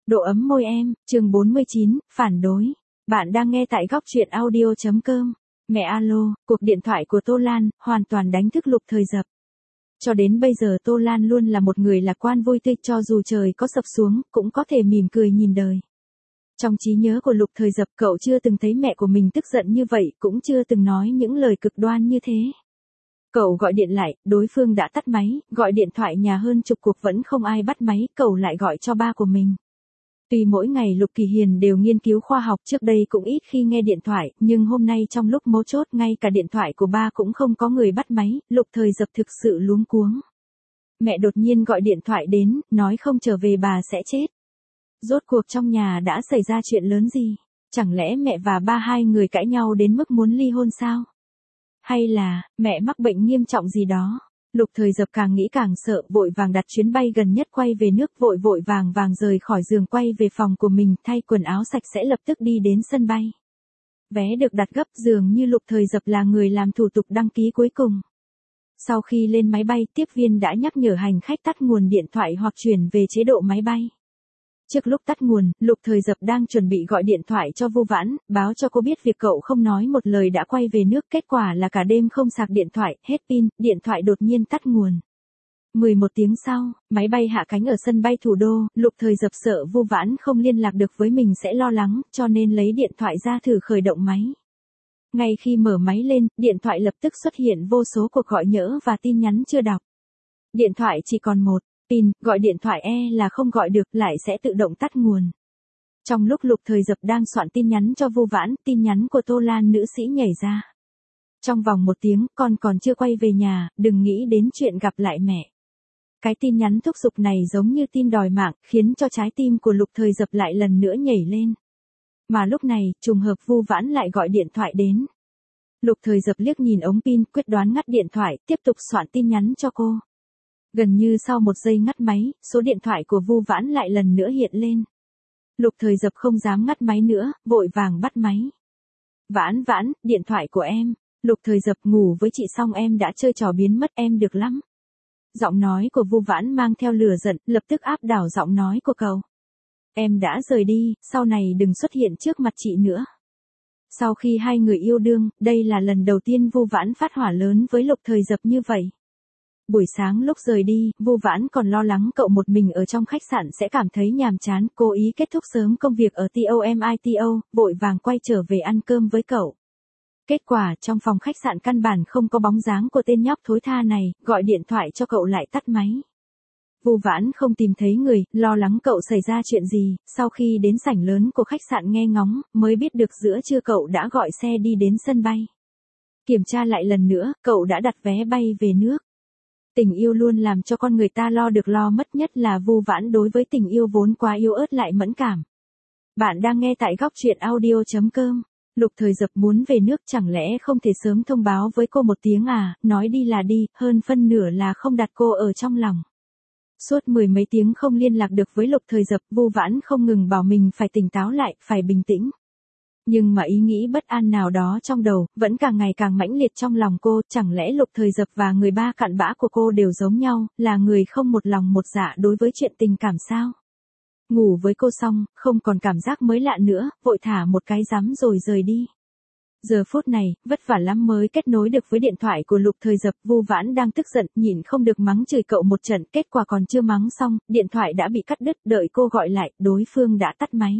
Độ ấm môi em, chương 49, phản đối. Bạn đang nghe tại góc truyện audio.com. Mẹ alo, cuộc điện thoại của Tô Lan, hoàn toàn đánh thức Lục Thời Dập. Cho đến bây giờ Tô Lan luôn là một người lạc quan vui tươi, cho dù trời có sập xuống, cũng có thể mỉm cười nhìn đời. Trong trí nhớ của Lục Thời Dập, cậu chưa từng thấy mẹ của mình tức giận như vậy, cũng chưa từng nói những lời cực đoan như thế. Cậu gọi điện lại, đối phương đã tắt máy, gọi điện thoại nhà hơn chục cuộc vẫn không ai bắt máy, cậu lại gọi cho ba của mình. Tuy mỗi ngày Lục Kỳ Hiền đều nghiên cứu khoa học, trước đây cũng ít khi nghe điện thoại, nhưng hôm nay trong lúc mấu chốt ngay cả điện thoại của ba cũng không có người bắt máy, Lục Thời Dập thực sự luống cuống. Mẹ đột nhiên gọi điện thoại đến, nói không trở về bà sẽ chết. Rốt cuộc trong nhà đã xảy ra chuyện lớn gì? Chẳng lẽ mẹ và ba hai người cãi nhau đến mức muốn ly hôn sao? Hay là, mẹ mắc bệnh nghiêm trọng gì đó? Lục Thời Dập càng nghĩ càng sợ, vội vàng đặt chuyến bay gần nhất quay về nước, vội vội vàng vàng rời khỏi giường quay về phòng của mình, thay quần áo sạch sẽ lập tức đi đến sân bay. Vé được đặt gấp, dường như Lục Thời Dập là người làm thủ tục đăng ký cuối cùng. Sau khi lên máy bay, tiếp viên đã nhắc nhở hành khách tắt nguồn điện thoại hoặc chuyển về chế độ máy bay. Trước lúc tắt nguồn, Lục Thời Dập đang chuẩn bị gọi điện thoại cho Vu Vãn, báo cho cô biết việc cậu không nói một lời đã quay về nước, kết quả là cả đêm không sạc điện thoại, hết pin, điện thoại đột nhiên tắt nguồn. 11 tiếng sau, máy bay hạ cánh ở sân bay thủ đô, Lục Thời Dập sợ Vu Vãn không liên lạc được với mình sẽ lo lắng, cho nên lấy điện thoại ra thử khởi động máy. Ngay khi mở máy lên, điện thoại lập tức xuất hiện vô số cuộc gọi nhỡ và tin nhắn chưa đọc. Điện thoại chỉ còn một pin, gọi điện thoại là không gọi được, lại sẽ tự động tắt nguồn. Trong lúc Lục Thời Dập đang soạn tin nhắn cho Vu Vãn, tin nhắn của Tô Lan nữ sĩ nhảy ra. Trong vòng 1 tiếng, con còn chưa quay về nhà, đừng nghĩ đến chuyện gặp lại mẹ. Cái tin nhắn thúc giục này giống như tin đòi mạng, khiến cho trái tim của Lục Thời Dập lại lần nữa nhảy lên. Mà lúc này, trùng hợp Vu Vãn lại gọi điện thoại đến. Lục Thời Dập liếc nhìn ống pin, quyết đoán ngắt điện thoại, tiếp tục soạn tin nhắn cho cô. Gần như sau 1 giây ngắt máy, số điện thoại của Vu Vãn lại lần nữa hiện lên. Lục Thời Dập không dám ngắt máy nữa, vội vàng bắt máy. Vãn Vãn, điện thoại của em. Lục Thời Dập, ngủ với chị xong em đã chơi trò biến mất, em được lắm. Giọng nói của Vu Vãn mang theo lửa giận, lập tức áp đảo giọng nói của cậu. Em đã rời đi, sau này đừng xuất hiện trước mặt chị nữa. Sau khi hai người yêu đương, đây là lần đầu tiên Vu Vãn phát hỏa lớn với Lục Thời Dập như vậy. Buổi sáng lúc rời đi, Vu Vãn còn lo lắng cậu một mình ở trong khách sạn sẽ cảm thấy nhàm chán, cố ý kết thúc sớm công việc ở TOMITO, vội vàng quay trở về ăn cơm với cậu. Kết quả, trong phòng khách sạn căn bản không có bóng dáng của tên nhóc thối tha này, gọi điện thoại cho cậu lại tắt máy. Vu Vãn không tìm thấy người, lo lắng cậu xảy ra chuyện gì, sau khi đến sảnh lớn của khách sạn nghe ngóng, mới biết được giữa trưa cậu đã gọi xe đi đến sân bay. Kiểm tra lại lần nữa, cậu đã đặt vé bay về nước. Tình yêu luôn làm cho con người ta lo được lo mất, nhất là Vu Vãn đối với tình yêu vốn quá yếu ớt lại mẫn cảm. Bạn đang nghe tại góc truyện audio.com. Lục Thời Dập muốn về nước, chẳng lẽ không thể sớm thông báo với cô 1 tiếng à, nói đi là đi, hơn phân nửa là không đặt cô ở trong lòng. Suốt 10 mấy tiếng không liên lạc được với Lục Thời Dập, Vu Vãn không ngừng bảo mình phải tỉnh táo lại, phải bình tĩnh. Nhưng mà ý nghĩ bất an nào đó trong đầu, vẫn càng ngày càng mãnh liệt trong lòng cô, chẳng lẽ Lục Thời Dập và người ba cặn bã của cô đều giống nhau, là người không một lòng một dạ đối với chuyện tình cảm sao? Ngủ với cô xong, không còn cảm giác mới lạ nữa, vội thả một cái rắm rồi rời đi. Giờ phút này, vất vả lắm mới kết nối được với điện thoại của Lục Thời Dập, Vu Vãn đang tức giận, nhịn không được mắng chửi cậu một trận, kết quả còn chưa mắng xong, điện thoại đã bị cắt đứt, đợi cô gọi lại, đối phương đã tắt máy.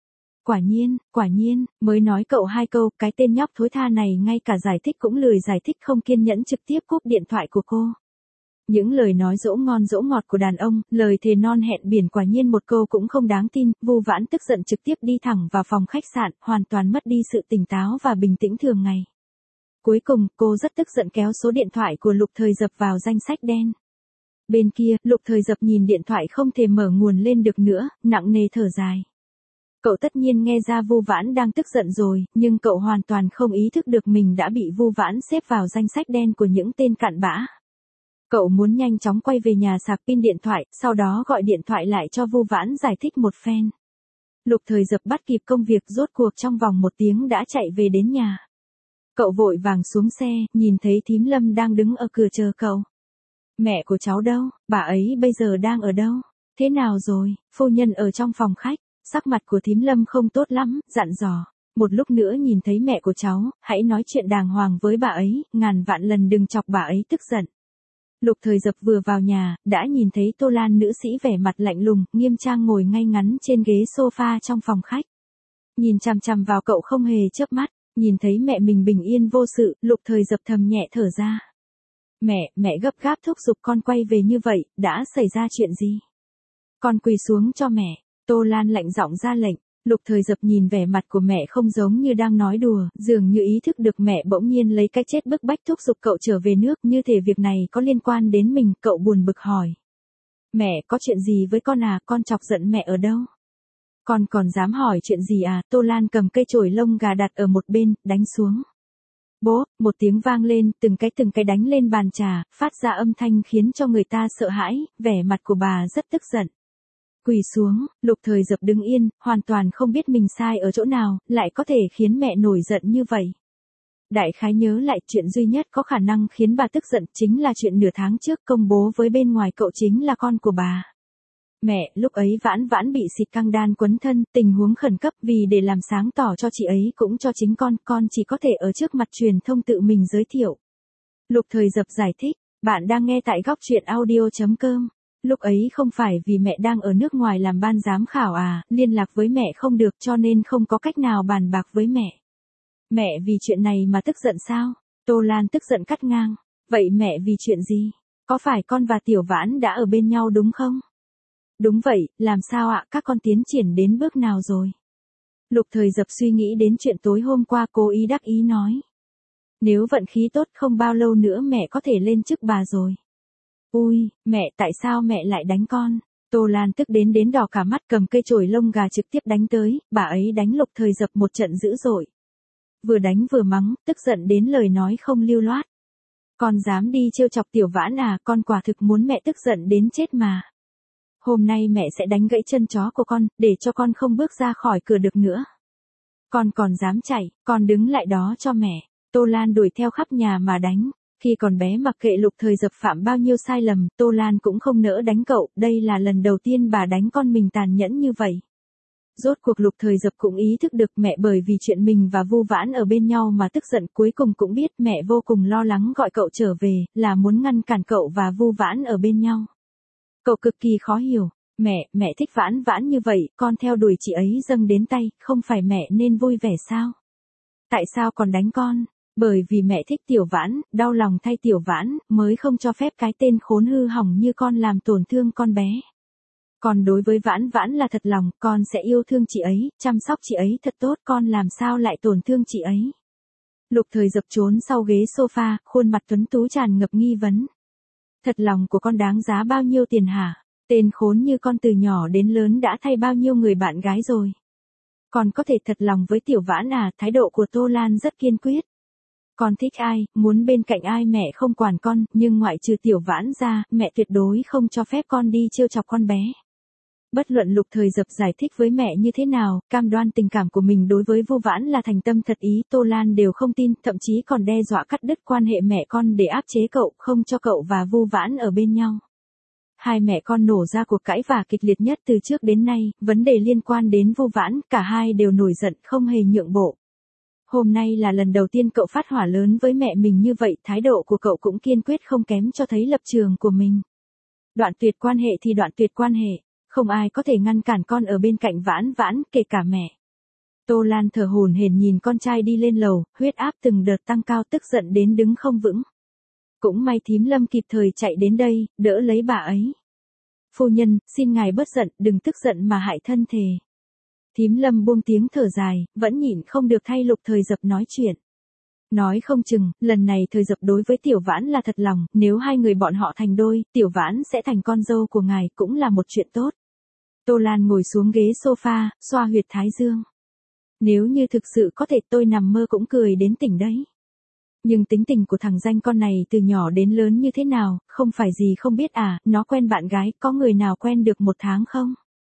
Quả nhiên, mới nói cậu 2 câu, cái tên nhóc thối tha này ngay cả giải thích cũng lười giải thích, không kiên nhẫn trực tiếp cúp điện thoại của cô. Những lời nói dỗ ngon dỗ ngọt của đàn ông, lời thề non hẹn biển, quả nhiên một câu cũng không đáng tin. Vu Vãn tức giận trực tiếp đi thẳng vào phòng khách sạn, hoàn toàn mất đi sự tỉnh táo và bình tĩnh thường ngày. Cuối cùng, cô rất tức giận kéo số điện thoại của Lục Thời Dập vào danh sách đen. Bên kia, Lục Thời Dập nhìn điện thoại không thể mở nguồn lên được nữa, nặng nề thở dài. Cậu tất nhiên nghe ra Vu Vãn đang tức giận rồi, nhưng cậu hoàn toàn không ý thức được mình đã bị Vu Vãn xếp vào danh sách đen của những tên cặn bã. Cậu muốn nhanh chóng quay về nhà sạc pin điện thoại, sau đó gọi điện thoại lại cho Vu Vãn giải thích một phen. Lục Thời Dập bắt kịp công việc, rốt cuộc trong vòng 1 tiếng đã chạy về đến nhà. Cậu vội vàng xuống xe, nhìn thấy thím Lâm đang đứng ở cửa chờ cậu. Mẹ của cháu đâu, bà ấy bây giờ đang ở đâu? Thế nào rồi, phu nhân ở trong phòng khách, sắc mặt của thím Lâm không tốt lắm, dặn dò. Một lúc nữa nhìn thấy mẹ của cháu, hãy nói chuyện đàng hoàng với bà ấy, ngàn vạn lần đừng chọc bà ấy tức giận. Lục Thời Dập vừa vào nhà, đã nhìn thấy Tô Lan nữ sĩ vẻ mặt lạnh lùng, nghiêm trang ngồi ngay ngắn trên ghế sofa trong phòng khách. Nhìn chằm chằm vào cậu không hề chớp mắt, nhìn thấy mẹ mình bình yên vô sự, Lục Thời Dập thầm nhẹ thở ra. Mẹ gấp gáp thúc giục con quay về như vậy, đã xảy ra chuyện gì? Con quỳ xuống cho mẹ, Tô Lan lạnh giọng ra lệnh. Lục Thời Dập nhìn vẻ mặt của mẹ không giống như đang nói đùa, dường như ý thức được mẹ bỗng nhiên lấy cái chết bức bách thúc giục cậu trở về nước, như thể việc này có liên quan đến mình, cậu buồn bực hỏi. Mẹ có chuyện gì với con à, con chọc giận mẹ ở đâu? Con còn dám hỏi chuyện gì à, Tô Lan cầm cây chổi lông gà đặt ở một bên, đánh xuống. Bố, một tiếng vang lên, từng cái đánh lên bàn trà, phát ra âm thanh khiến cho người ta sợ hãi, vẻ mặt của bà rất tức giận. Quỳ xuống, Lục Thời Dập đứng yên, hoàn toàn không biết mình sai ở chỗ nào, lại có thể khiến mẹ nổi giận như vậy. Đại khái nhớ lại chuyện duy nhất có khả năng khiến bà tức giận chính là chuyện nửa tháng trước công bố với bên ngoài cậu chính là con của bà. Mẹ, lúc ấy Vãn Vãn bị xịt căng đan quấn thân, tình huống khẩn cấp vì để làm sáng tỏ cho chị ấy cũng cho chính con chỉ có thể ở trước mặt truyền thông tự mình giới thiệu. Lục Thời Dập giải thích, bạn đang nghe tại góc truyện audio.com. Lúc ấy không phải vì mẹ đang ở nước ngoài làm ban giám khảo à, liên lạc với mẹ không được cho nên không có cách nào bàn bạc với mẹ. Mẹ vì chuyện này mà tức giận sao? Tô Lan tức giận cắt ngang. Vậy mẹ vì chuyện gì? Có phải con và Tiểu Vãn đã ở bên nhau đúng không? Đúng vậy, làm sao ạ, các con tiến triển đến bước nào rồi? Lục Thời Dập suy nghĩ đến chuyện tối hôm qua, cố ý đắc ý nói. Nếu vận khí tốt không bao lâu nữa mẹ có thể lên chức bà rồi. Ui, mẹ tại sao mẹ lại đánh con? Tô Lan tức đến đỏ cả mắt, cầm cây chổi lông gà trực tiếp đánh tới, bà ấy đánh Lục Thời Dập một trận dữ dội. Vừa đánh vừa mắng, tức giận đến lời nói không lưu loát. Con dám đi trêu chọc Tiểu Vãn à, con quả thực muốn mẹ tức giận đến chết mà. Hôm nay mẹ sẽ đánh gãy chân chó của con, để cho con không bước ra khỏi cửa được nữa. Con còn dám chạy, con đứng lại đó cho mẹ. Tô Lan đuổi theo khắp nhà mà đánh. Khi còn bé mặc kệ Lục Thời Dập phạm bao nhiêu sai lầm, Tô Lan cũng không nỡ đánh cậu, đây là lần đầu tiên bà đánh con mình tàn nhẫn như vậy. Rốt cuộc Lục Thời Dập cũng ý thức được mẹ bởi vì chuyện mình và Vu Vãn ở bên nhau mà tức giận, cuối cùng cũng biết mẹ vô cùng lo lắng gọi cậu trở về, là muốn ngăn cản cậu và Vu Vãn ở bên nhau. Cậu cực kỳ khó hiểu, mẹ thích Vãn Vãn như vậy, con theo đuổi chị ấy dâng đến tay, không phải mẹ nên vui vẻ sao? Tại sao còn đánh con? Bởi vì mẹ thích Tiểu Vãn, đau lòng thay Tiểu Vãn, mới không cho phép cái tên khốn hư hỏng như con làm tổn thương con bé. Còn đối với Vãn Vãn là thật lòng, con sẽ yêu thương chị ấy, chăm sóc chị ấy thật tốt, con làm sao lại tổn thương chị ấy. Lục Thời Dập trốn sau ghế sofa, khuôn mặt tuấn tú tràn ngập nghi vấn. Thật lòng của con đáng giá bao nhiêu tiền hả? Tên khốn như con từ nhỏ đến lớn đã thay bao nhiêu người bạn gái rồi. Con có thể thật lòng với Tiểu Vãn à? Thái độ của Tô Lan rất kiên quyết. Con thích ai, muốn bên cạnh ai mẹ không quản con, nhưng ngoại trừ Tiểu Vãn ra, mẹ tuyệt đối không cho phép con đi trêu chọc con bé. Bất luận Lục Thời Dập giải thích với mẹ như thế nào, cam đoan tình cảm của mình đối với Vu Vãn là thành tâm thật ý, Tô Lan đều không tin, thậm chí còn đe dọa cắt đứt quan hệ mẹ con để áp chế cậu, không cho cậu và Vu Vãn ở bên nhau. Hai mẹ con nổ ra cuộc cãi vã kịch liệt nhất từ trước đến nay, vấn đề liên quan đến Vu Vãn, cả hai đều nổi giận, không hề nhượng bộ. Hôm nay là lần đầu tiên cậu phát hỏa lớn với mẹ mình như vậy, thái độ của cậu cũng kiên quyết không kém cho thấy lập trường của mình. Đoạn tuyệt quan hệ thì đoạn tuyệt quan hệ, không ai có thể ngăn cản con ở bên cạnh Vãn Vãn, kể cả mẹ. Tô Lan thở hổn hển nhìn con trai đi lên lầu, huyết áp từng đợt tăng cao, tức giận đến đứng không vững. Cũng may thím Lâm kịp thời chạy đến đây, đỡ lấy bà ấy. Phu nhân, xin ngài bớt giận, đừng tức giận mà hại thân thể. Thím Lâm buông tiếng thở dài, vẫn nhịn không được thay Lục Thời Dập nói chuyện. Nói không chừng, lần này Thời Dập đối với Tiểu Vãn là thật lòng, nếu hai người bọn họ thành đôi, Tiểu Vãn sẽ thành con dâu của ngài, cũng là một chuyện tốt. Tô Lan ngồi xuống ghế sofa, xoa huyệt thái dương. Nếu như thực sự có thể tôi nằm mơ cũng cười đến tỉnh đấy. Nhưng tính tình của thằng danh con này từ nhỏ đến lớn như thế nào, không phải gì không biết à, nó quen bạn gái, có người nào quen được 1 tháng không?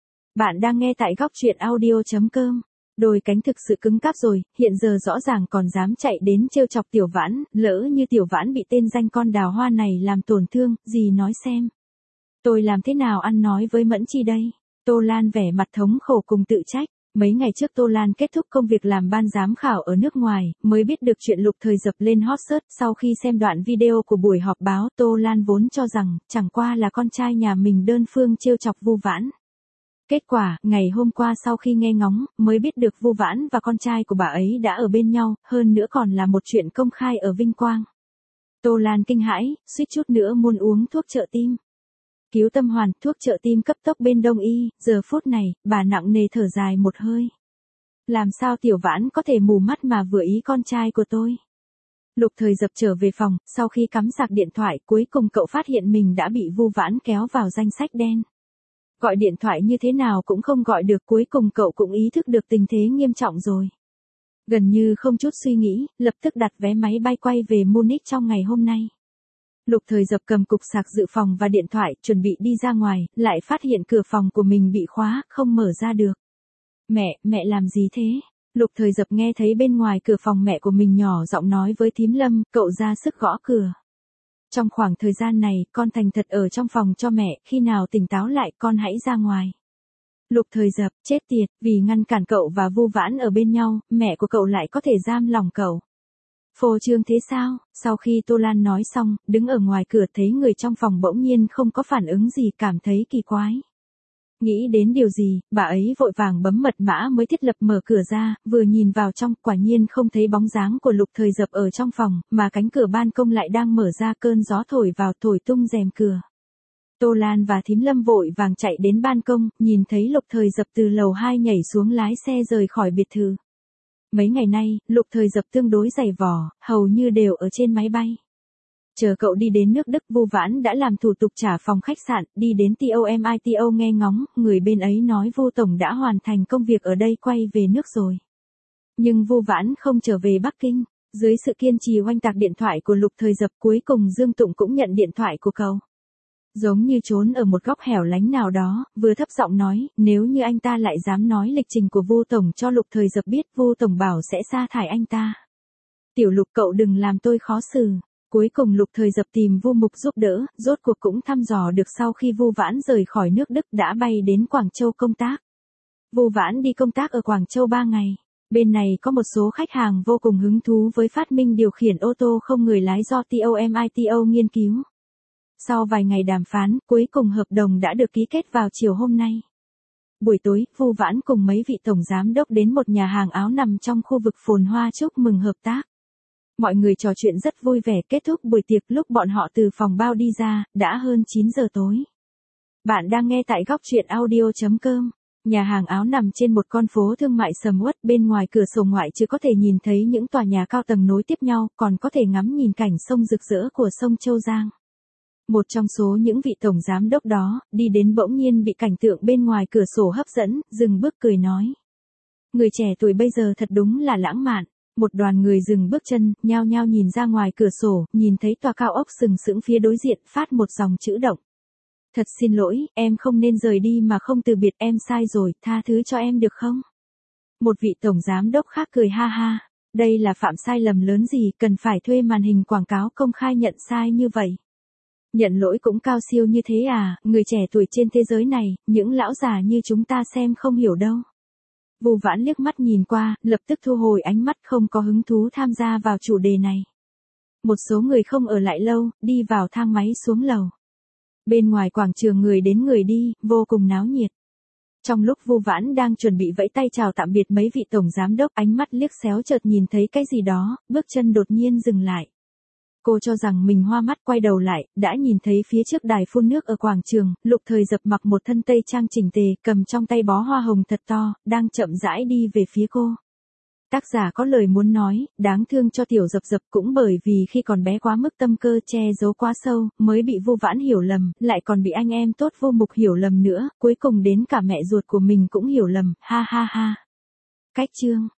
Bạn đang nghe tại góc truyện audio.com. Đôi cánh thực sự cứng cáp rồi, hiện giờ rõ ràng còn dám chạy đến trêu chọc Tiểu Vãn, lỡ như Tiểu Vãn bị tên danh con đào hoa này làm tổn thương, gì nói xem. Tôi làm thế nào ăn nói với Mẫn Chi đây? Tô Lan vẻ mặt thống khổ cùng tự trách. Mấy ngày trước Tô Lan kết thúc công việc làm ban giám khảo ở nước ngoài, mới biết được chuyện Lục Thời Dập lên hot search. Sau khi xem đoạn video của buổi họp báo, Tô Lan vốn cho rằng, chẳng qua là con trai nhà mình đơn phương trêu chọc Vu Vãn. Kết quả, ngày hôm qua sau khi nghe ngóng, mới biết được Vu Vãn và con trai của bà ấy đã ở bên nhau, hơn nữa còn là một chuyện công khai ở Vinh Quang. Tô Lan kinh hãi, suýt chút nữa muốn uống thuốc trợ tim. Cứu tâm hoàn, thuốc trợ tim cấp tốc bên Đông y, giờ phút này, bà nặng nề thở dài một hơi. Làm sao Tiểu Vãn có thể mù mắt mà vừa ý con trai của tôi? Lục Thời Dập trở về phòng, sau khi cắm sạc điện thoại, cuối cùng cậu phát hiện mình đã bị Vu Vãn kéo vào danh sách đen. Gọi điện thoại như thế nào cũng không gọi được, cuối cùng cậu cũng ý thức được tình thế nghiêm trọng rồi. Gần như không chút suy nghĩ, lập tức đặt vé máy bay quay về Munich trong ngày hôm nay. Lục Thời Dập cầm cục sạc dự phòng và điện thoại, chuẩn bị đi ra ngoài, lại phát hiện cửa phòng của mình bị khóa, không mở ra được. Mẹ làm gì thế? Lục Thời Dập nghe thấy bên ngoài cửa phòng mẹ của mình nhỏ giọng nói với thím Lâm, cậu ra sức gõ cửa. Trong khoảng thời gian này, con thành thật ở trong phòng cho mẹ, khi nào tỉnh táo lại con hãy ra ngoài. Lục Thời Dập, chết tiệt, vì ngăn cản cậu và Vu Vãn ở bên nhau, mẹ của cậu lại có thể giam lòng cậu. Phô trương thế sao? Sau khi Tô Lan nói xong, đứng ở ngoài cửa thấy người trong phòng bỗng nhiên không có phản ứng gì, cảm thấy kỳ quái. Nghĩ đến điều gì, bà ấy vội vàng bấm mật mã mới thiết lập mở cửa ra, vừa nhìn vào trong, quả nhiên không thấy bóng dáng của Lục Thời Dập ở trong phòng, mà cánh cửa ban công lại đang mở ra, cơn gió thổi vào thổi tung rèm cửa. Tô Lan và thím Lâm vội vàng chạy đến ban công, nhìn thấy Lục Thời Dập từ lầu 2 nhảy xuống lái xe rời khỏi biệt thự. Mấy ngày nay, Lục Thời Dập tương đối dày vò, hầu như đều ở trên máy bay. Chờ cậu đi đến nước Đức, Vu Vãn đã làm thủ tục trả phòng khách sạn, đi đến TOMITO nghe ngóng, người bên ấy nói Vu Tổng đã hoàn thành công việc ở đây, quay về nước rồi. Nhưng Vu Vãn không trở về Bắc Kinh, dưới sự kiên trì oanh tạc điện thoại của Lục Thời Dập, cuối cùng Dương Tụng cũng nhận điện thoại của cậu. Giống như trốn ở một góc hẻo lánh nào đó, vừa thấp giọng nói, nếu như anh ta lại dám nói lịch trình của Vu Tổng cho Lục Thời Dập biết, Vu Tổng bảo sẽ sa thải anh ta. Tiểu Lục, cậu đừng làm tôi khó xử. Cuối cùng Lục Thời Dập tìm Vu Mục giúp đỡ, rốt cuộc cũng thăm dò được sau khi Vu Vãn rời khỏi nước Đức đã bay đến Quảng Châu công tác. Vu Vãn đi công tác ở Quảng Châu 3 ngày. Bên này có một số khách hàng vô cùng hứng thú với phát minh điều khiển ô tô không người lái do TOMITO nghiên cứu. Sau vài ngày đàm phán, cuối cùng hợp đồng đã được ký kết vào chiều hôm nay. Buổi tối, Vu Vãn cùng mấy vị tổng giám đốc đến một nhà hàng áo nằm trong khu vực phồn hoa chúc mừng hợp tác. Mọi người trò chuyện rất vui vẻ, kết thúc buổi tiệc lúc bọn họ từ phòng bao đi ra, đã hơn 9 giờ tối. Bạn đang nghe tại góc truyện audio.com. Nhà hàng áo nằm trên một con phố thương mại sầm uất, bên ngoài cửa sổ ngoại trừ có thể nhìn thấy những tòa nhà cao tầng nối tiếp nhau, còn có thể ngắm nhìn cảnh sông rực rỡ của sông Châu Giang. Một trong số những vị tổng giám đốc đó, đi đến bỗng nhiên bị cảnh tượng bên ngoài cửa sổ hấp dẫn, dừng bước cười nói. Người trẻ tuổi bây giờ thật đúng là lãng mạn. Một đoàn người dừng bước chân, nhao nhao nhìn ra ngoài cửa sổ, nhìn thấy tòa cao ốc sừng sững phía đối diện, phát một dòng chữ động. Thật xin lỗi, em không nên rời đi mà không từ biệt, em sai rồi, tha thứ cho em được không? Một vị tổng giám đốc khác cười ha ha. Đây là phạm sai lầm lớn gì, cần phải thuê màn hình quảng cáo công khai nhận sai như vậy. Nhận lỗi cũng cao siêu như thế à, người trẻ tuổi trên thế giới này, những lão già như chúng ta xem không hiểu đâu. Vu Vãn liếc mắt nhìn qua, lập tức thu hồi ánh mắt, không có hứng thú tham gia vào chủ đề này. Một số người không ở lại lâu, đi vào thang máy xuống lầu. Bên ngoài quảng trường người đến người đi, vô cùng náo nhiệt. Trong lúc Vu Vãn đang chuẩn bị vẫy tay chào tạm biệt mấy vị tổng giám đốc, ánh mắt liếc xéo chợt nhìn thấy cái gì đó, bước chân đột nhiên dừng lại. Cô cho rằng mình hoa mắt, quay đầu lại, đã nhìn thấy phía trước đài phun nước ở quảng trường, Lục Thời Dập mặc một thân tây trang chỉnh tề, cầm trong tay bó hoa hồng thật to, đang chậm rãi đi về phía cô. Tác giả có lời muốn nói, đáng thương cho Tiểu Dập Dập, cũng bởi vì khi còn bé quá mức tâm cơ che giấu quá sâu, mới bị Vu Vãn hiểu lầm, lại còn bị anh em tốt Vu Mục hiểu lầm nữa, cuối cùng đến cả mẹ ruột của mình cũng hiểu lầm, ha ha ha. Cách chương